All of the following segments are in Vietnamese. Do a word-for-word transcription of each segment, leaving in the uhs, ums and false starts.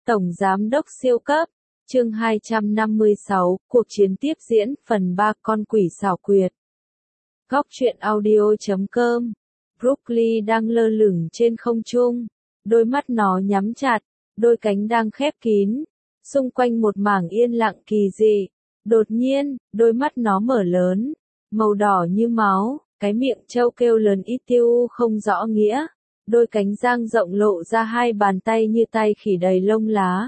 Tổng Giám đốc siêu cấp, chương hai trăm năm mươi sáu, cuộc chiến tiếp diễn, phần ba, con quỷ xảo quyệt. Góc truyện audio chấm com. Brooklyn đang lơ lửng trên không trung, đôi mắt nó nhắm chặt, đôi cánh đang khép kín, xung quanh một mảng yên lặng kỳ dị. Đột nhiên, đôi mắt nó mở lớn, màu đỏ như máu, cái miệng trâu kêu lớn ít tiêu không rõ nghĩa. Đôi cánh dang rộng lộ ra hai bàn tay như tay khỉ đầy lông lá.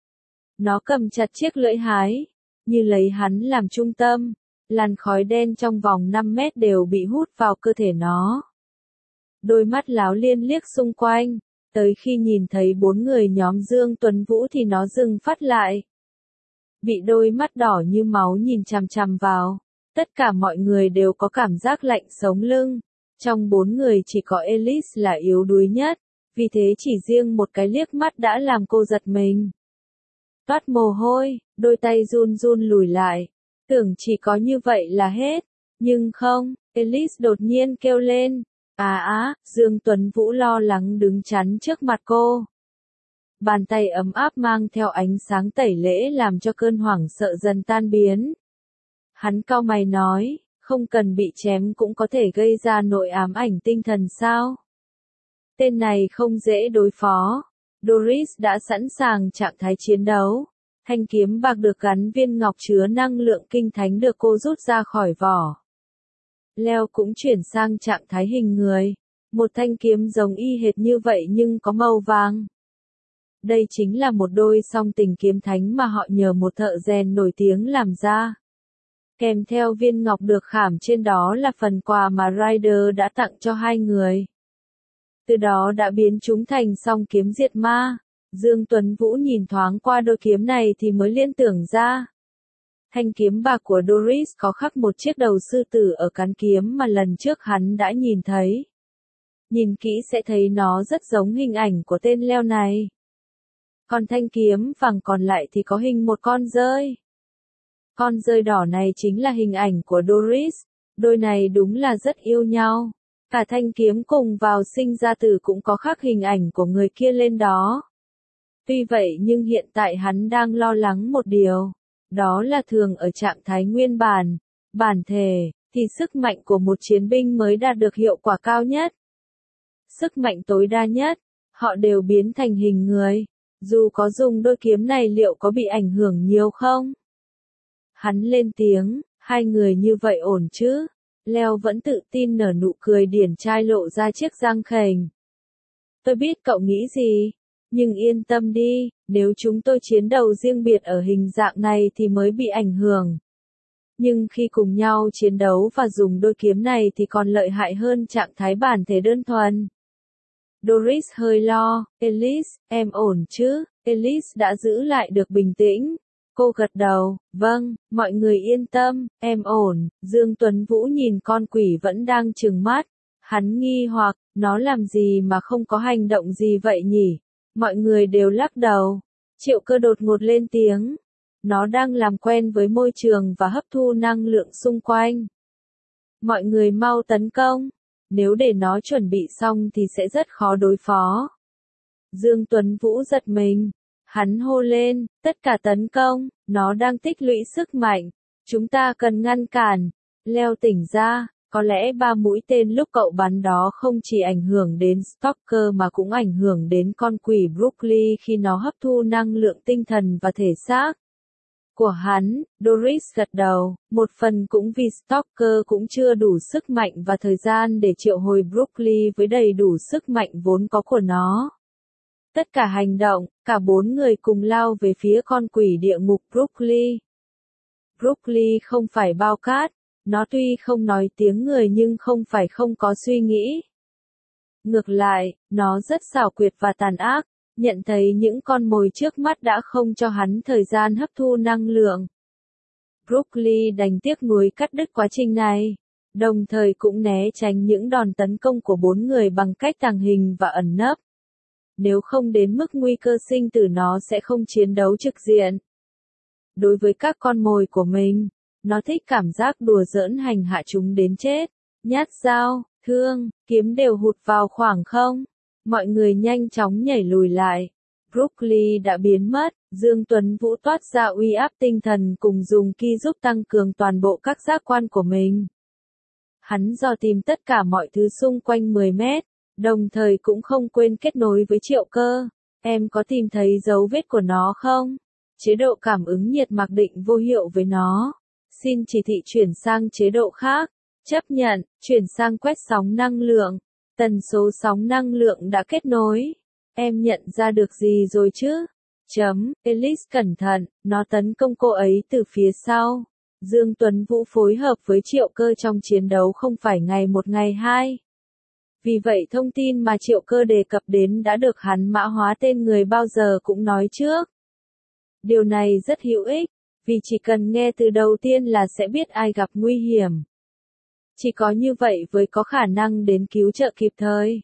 Nó cầm chặt chiếc lưỡi hái, như lấy hắn làm trung tâm, làn khói đen trong vòng năm mét đều bị hút vào cơ thể nó. Đôi mắt láo liên liếc xung quanh, tới khi nhìn thấy bốn người nhóm Dương Tuấn Vũ thì nó dừng phát lại. Bị đôi mắt đỏ như máu nhìn chằm chằm vào, tất cả mọi người đều có cảm giác lạnh sống lưng. Trong bốn người chỉ có Alice là yếu đuối nhất, vì thế chỉ riêng một cái liếc mắt đã làm cô giật mình. Toát mồ hôi, đôi tay run run lùi lại, tưởng chỉ có như vậy là hết, nhưng không, Alice đột nhiên kêu lên, à á, Dương Tuấn Vũ lo lắng đứng chắn trước mặt cô. Bàn tay ấm áp mang theo ánh sáng tẩy lễ làm cho cơn hoảng sợ dần tan biến. Hắn cau mày nói, không cần bị chém cũng có thể gây ra nỗi ám ảnh tinh thần sao? Tên này không dễ đối phó. Doris đã sẵn sàng trạng thái chiến đấu. Thanh kiếm bạc được gắn viên ngọc chứa năng lượng kinh thánh được cô rút ra khỏi vỏ. Leo cũng chuyển sang trạng thái hình người. Một thanh kiếm giống y hệt như vậy nhưng có màu vàng. Đây chính là một đôi song tình kiếm thánh mà họ nhờ một thợ rèn nổi tiếng làm ra. Kèm theo viên ngọc được khảm trên đó là phần quà mà Ryder đã tặng cho hai người. Từ đó đã biến chúng thành song kiếm diệt ma. Dương Tuấn Vũ nhìn thoáng qua đôi kiếm này thì mới liên tưởng ra. Thanh kiếm bạc của Doris có khắc một chiếc đầu sư tử ở cán kiếm mà lần trước hắn đã nhìn thấy. Nhìn kỹ sẽ thấy nó rất giống hình ảnh của tên Leo này. Còn thanh kiếm vàng còn lại thì có hình một con dơi. Con dơi đỏ này chính là hình ảnh của Doris, đôi này đúng là rất yêu nhau. Cả thanh kiếm cùng vào sinh ra tử cũng có khắc hình ảnh của người kia lên đó. Tuy vậy nhưng hiện tại hắn đang lo lắng một điều, đó là thường ở trạng thái nguyên bản, bản thể, thì sức mạnh của một chiến binh mới đạt được hiệu quả cao nhất. Sức mạnh tối đa nhất, họ đều biến thành hình người, dù có dùng đôi kiếm này liệu có bị ảnh hưởng nhiều không? Hắn lên tiếng, hai người như vậy ổn chứ? Leo vẫn tự tin nở nụ cười điển trai lộ ra chiếc răng khểnh. Tôi biết cậu nghĩ gì, nhưng yên tâm đi, nếu chúng tôi chiến đấu riêng biệt ở hình dạng này thì mới bị ảnh hưởng. Nhưng khi cùng nhau chiến đấu và dùng đôi kiếm này thì còn lợi hại hơn trạng thái bản thể đơn thuần. Doris hơi lo, Alice, em ổn chứ? Alice đã giữ lại được bình tĩnh. Cô gật đầu, vâng, mọi người yên tâm, em ổn. Dương Tuấn Vũ nhìn con quỷ vẫn đang trừng mắt. Hắn nghi hoặc, nó làm gì mà không có hành động gì vậy nhỉ? Mọi người đều lắc đầu. Triệu Cơ đột ngột lên tiếng. Nó đang làm quen với môi trường và hấp thu năng lượng xung quanh. Mọi người mau tấn công. Nếu để nó chuẩn bị xong thì sẽ rất khó đối phó. Dương Tuấn Vũ giật mình. Hắn hô lên, tất cả tấn công, nó đang tích lũy sức mạnh, chúng ta cần ngăn cản. Leo tỉnh ra, có lẽ ba mũi tên lúc cậu bắn đó không chỉ ảnh hưởng đến Stalker mà cũng ảnh hưởng đến con quỷ Brooklyn khi nó hấp thu năng lượng tinh thần và thể xác của hắn. Doris gật đầu, một phần cũng vì Stalker cũng chưa đủ sức mạnh và thời gian để triệu hồi Brooklyn với đầy đủ sức mạnh vốn có của nó. Tất cả hành động, cả bốn người cùng lao về phía con quỷ địa ngục Brooklyn. Brooklyn không phải bao cát, nó tuy không nói tiếng người nhưng không phải không có suy nghĩ. Ngược lại, nó rất xảo quyệt và tàn ác, nhận thấy những con mồi trước mắt đã không cho hắn thời gian hấp thu năng lượng. Brooklyn đành tiếc nuối cắt đứt quá trình này, đồng thời cũng né tránh những đòn tấn công của bốn người bằng cách tàng hình và ẩn nấp. Nếu không đến mức nguy cơ sinh tử nó sẽ không chiến đấu trực diện. Đối với các con mồi của mình, nó thích cảm giác đùa giỡn hành hạ chúng đến chết. Nhát dao, thương, kiếm đều hụt vào khoảng không. Mọi người nhanh chóng nhảy lùi lại. Brooklyn đã biến mất, Dương Tuấn Vũ toát ra uy áp tinh thần cùng dùng ki giúp tăng cường toàn bộ các giác quan của mình. Hắn dò tìm tất cả mọi thứ xung quanh mười mét, đồng thời cũng không quên kết nối với Triệu Cơ. Em có tìm thấy dấu vết của nó không? Chế độ cảm ứng nhiệt mặc định vô hiệu với nó. Xin chỉ thị chuyển sang chế độ khác. Chấp nhận, chuyển sang quét sóng năng lượng. Tần số sóng năng lượng đã kết nối. Em nhận ra được gì rồi chứ? Chấm, Elise cẩn thận, nó tấn công cô ấy từ phía sau. Dương Tuấn Vũ phối hợp với Triệu Cơ trong chiến đấu không phải ngày một ngày hai. Vì vậy thông tin mà Triệu Cơ đề cập đến đã được hắn mã hóa tên người bao giờ cũng nói trước. Điều này rất hữu ích, vì chỉ cần nghe từ đầu tiên là sẽ biết ai gặp nguy hiểm. Chỉ có như vậy mới có khả năng đến cứu trợ kịp thời.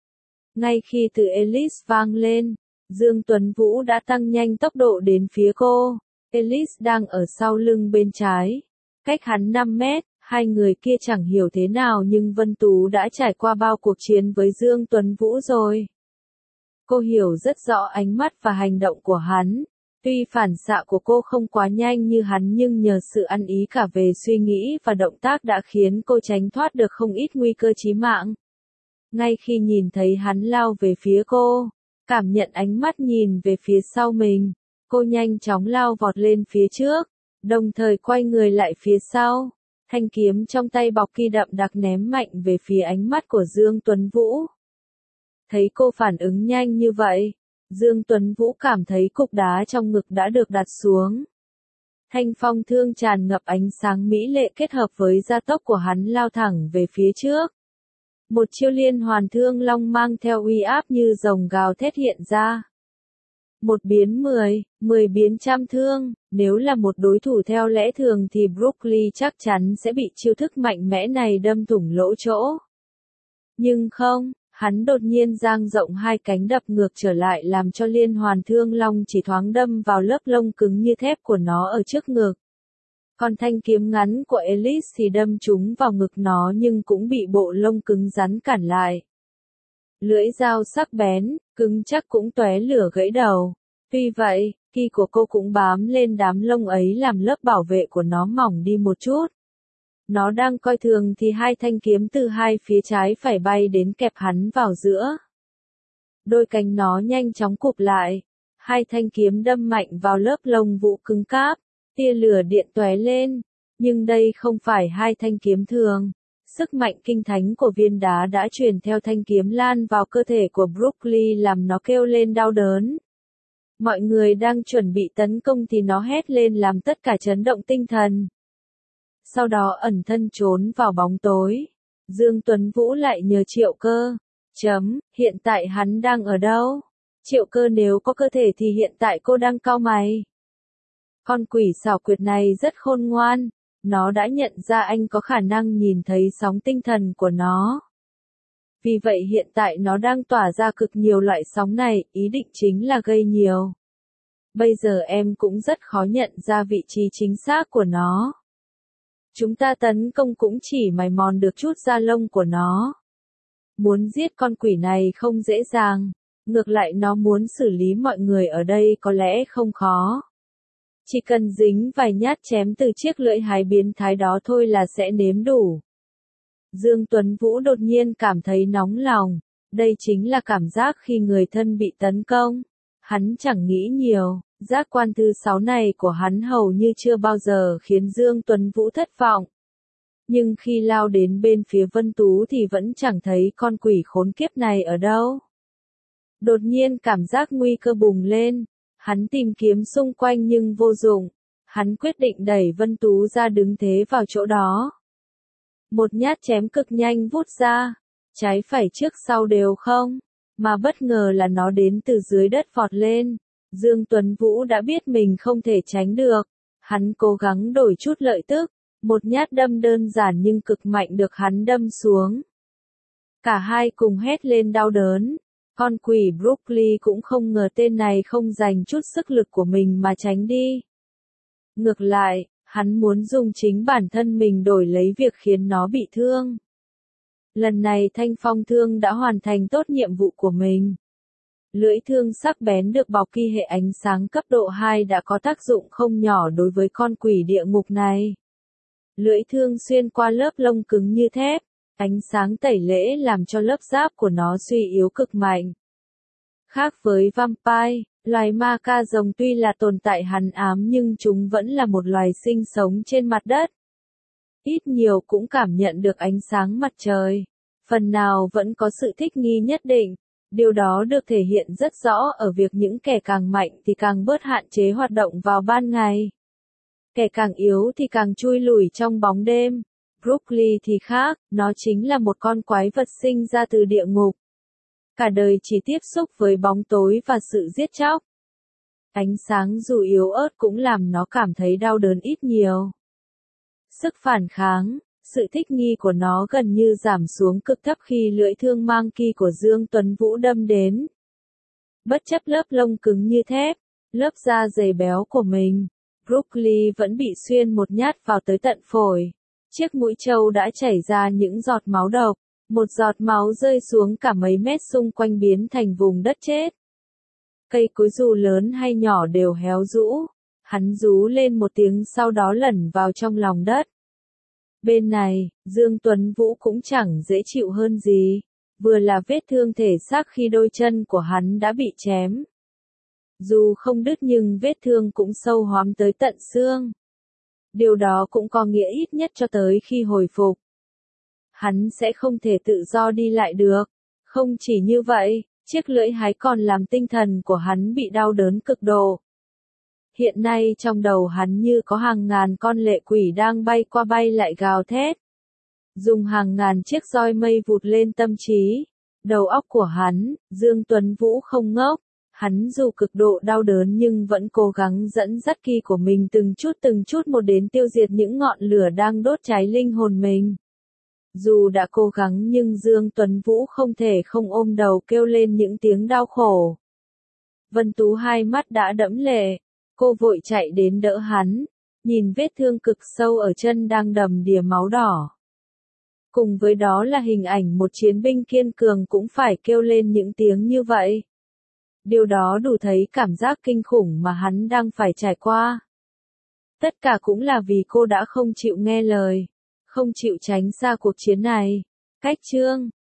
Ngay khi từ Elise vang lên, Dương Tuấn Vũ đã tăng nhanh tốc độ đến phía cô. Elise đang ở sau lưng bên trái. Cách hắn năm mét, hai người kia chẳng hiểu thế nào nhưng Vân Tú đã trải qua bao cuộc chiến với Dương Tuấn Vũ rồi. Cô hiểu rất rõ ánh mắt và hành động của hắn. Tuy phản xạ của cô không quá nhanh như hắn nhưng nhờ sự ăn ý cả về suy nghĩ và động tác đã khiến cô tránh thoát được không ít nguy cơ chí mạng. Ngay khi nhìn thấy hắn lao về phía cô, cảm nhận ánh mắt nhìn về phía sau mình, cô nhanh chóng lao vọt lên phía trước, đồng thời quay người lại phía sau. Thanh kiếm trong tay bọc ki đậm đặc ném mạnh về phía ánh mắt của Dương Tuấn Vũ. Thấy cô phản ứng nhanh như vậy, Dương Tuấn Vũ cảm thấy cục đá trong ngực đã được đặt xuống. Thanh phong thương tràn ngập ánh sáng mỹ lệ kết hợp với gia tốc của hắn lao thẳng về phía trước. Một chiêu liên hoàn thương long mang theo uy áp như rồng gào thét hiện ra. Một biến mười, mười biến trăm thương, nếu là một đối thủ theo lẽ thường thì Brooklyn chắc chắn sẽ bị chiêu thức mạnh mẽ này đâm thủng lỗ chỗ. Nhưng không, hắn đột nhiên dang rộng hai cánh đập ngược trở lại làm cho liên hoàn thương long chỉ thoáng đâm vào lớp lông cứng như thép của nó ở trước ngực. Còn thanh kiếm ngắn của Elise thì đâm trúng vào ngực nó nhưng cũng bị bộ lông cứng rắn cản lại. Lưỡi dao sắc bén, cứng chắc cũng tóe lửa gãy đầu. Tuy vậy, ki của cô cũng bám lên đám lông ấy làm lớp bảo vệ của nó mỏng đi một chút. Nó đang coi thường thì hai thanh kiếm từ hai phía trái phải bay đến kẹp hắn vào giữa. Đôi cánh nó nhanh chóng cụp lại. Hai thanh kiếm đâm mạnh vào lớp lông vũ cứng cáp. Tia lửa điện tóe lên. Nhưng đây không phải hai thanh kiếm thường. Sức mạnh kinh thánh của viên đá đã truyền theo thanh kiếm lan vào cơ thể của Brooklyn làm nó kêu lên đau đớn. Mọi người đang chuẩn bị tấn công thì nó hét lên làm tất cả chấn động tinh thần. Sau đó ẩn thân trốn vào bóng tối. Dương Tuấn Vũ lại nhờ Triệu Cơ. Chấm, hiện tại hắn đang ở đâu? Triệu Cơ nếu có cơ thể thì hiện tại cô đang cau mày. Con quỷ xảo quyệt này rất khôn ngoan. Nó đã nhận ra anh có khả năng nhìn thấy sóng tinh thần của nó. Vì vậy hiện tại nó đang tỏa ra cực nhiều loại sóng này, ý định chính là gây nhiều. Bây giờ em cũng rất khó nhận ra vị trí chính xác của nó. Chúng ta tấn công cũng chỉ mài mòn được chút da lông của nó. Muốn giết con quỷ này không dễ dàng, ngược lại nó muốn xử lý mọi người ở đây có lẽ không khó. Chỉ cần dính vài nhát chém từ chiếc lưỡi hái biến thái đó thôi là sẽ nếm đủ. Dương Tuấn Vũ đột nhiên cảm thấy nóng lòng, đây chính là cảm giác khi người thân bị tấn công. Hắn chẳng nghĩ nhiều, giác quan thứ sáu này của hắn hầu như chưa bao giờ khiến Dương Tuấn Vũ thất vọng. Nhưng khi lao đến bên phía Vân Tú thì vẫn chẳng thấy con quỷ khốn kiếp này ở đâu. Đột nhiên cảm giác nguy cơ bùng lên, hắn tìm kiếm xung quanh nhưng vô dụng. Hắn quyết định đẩy Vân Tú ra đứng thế vào chỗ đó. Một nhát chém cực nhanh vút ra, trái phải trước sau đều không, mà bất ngờ là nó đến từ dưới đất vọt lên. Dương Tuấn Vũ đã biết mình không thể tránh được, hắn cố gắng đổi chút lợi tức, một nhát đâm đơn giản nhưng cực mạnh được hắn đâm xuống. Cả hai cùng hét lên đau đớn, con quỷ Brooklyn cũng không ngờ tên này không dành chút sức lực của mình mà tránh đi. Ngược lại, hắn muốn dùng chính bản thân mình đổi lấy việc khiến nó bị thương. Lần này Thanh Phong Thương đã hoàn thành tốt nhiệm vụ của mình. Lưỡi thương sắc bén được bọc kỳ hệ ánh sáng cấp độ hai đã có tác dụng không nhỏ đối với con quỷ địa ngục này. Lưỡi thương xuyên qua lớp lông cứng như thép, ánh sáng tẩy lễ làm cho lớp giáp của nó suy yếu cực mạnh. Khác với vampire, loài ma ca rồng tuy là tồn tại hằn ám nhưng chúng vẫn là một loài sinh sống trên mặt đất. Ít nhiều cũng cảm nhận được ánh sáng mặt trời. Phần nào vẫn có sự thích nghi nhất định. Điều đó được thể hiện rất rõ ở việc những kẻ càng mạnh thì càng bớt hạn chế hoạt động vào ban ngày. Kẻ càng yếu thì càng chui lủi trong bóng đêm. Brooklyn thì khác, nó chính là một con quái vật sinh ra từ địa ngục. Cả đời chỉ tiếp xúc với bóng tối và sự giết chóc. Ánh sáng dù yếu ớt cũng làm nó cảm thấy đau đớn ít nhiều. Sức phản kháng, sự thích nghi của nó gần như giảm xuống cực thấp khi lưỡi thương mang kỳ của Dương Tuấn Vũ đâm đến. Bất chấp lớp lông cứng như thép, lớp da dày béo của mình, Brooklyn vẫn bị xuyên một nhát vào tới tận phổi. Chiếc mũi trâu đã chảy ra những giọt máu độc, một giọt máu rơi xuống cả mấy mét xung quanh biến thành vùng đất chết. Cây cối dù lớn hay nhỏ đều héo rũ, hắn rú lên một tiếng sau đó lẩn vào trong lòng đất. Bên này, Dương Tuấn Vũ cũng chẳng dễ chịu hơn gì, vừa là vết thương thể xác khi đôi chân của hắn đã bị chém. Dù không đứt nhưng vết thương cũng sâu hoắm tới tận xương. Điều đó cũng có nghĩa ít nhất cho tới khi hồi phục. Hắn sẽ không thể tự do đi lại được. Không chỉ như vậy, chiếc lưỡi hái còn làm tinh thần của hắn bị đau đớn cực độ. Hiện nay trong đầu hắn như có hàng ngàn con lệ quỷ đang bay qua bay lại gào thét. Dùng hàng ngàn chiếc roi mây vụt lên tâm trí, đầu óc của hắn. Dương Tuấn Vũ không ngốc. Hắn dù cực độ đau đớn nhưng vẫn cố gắng dẫn dắt kỳ của mình từng chút từng chút một đến tiêu diệt những ngọn lửa đang đốt cháy linh hồn mình. Dù đã cố gắng nhưng Dương Tuấn Vũ không thể không ôm đầu kêu lên những tiếng đau khổ. Vân Tú hai mắt đã đẫm lệ, cô vội chạy đến đỡ hắn, nhìn vết thương cực sâu ở chân đang đầm đìa máu đỏ. Cùng với đó là hình ảnh một chiến binh kiên cường cũng phải kêu lên những tiếng như vậy. Điều đó đủ thấy cảm giác kinh khủng mà hắn đang phải trải qua. Tất cả cũng là vì cô đã không chịu nghe lời, không chịu tránh xa cuộc chiến này. Cách chương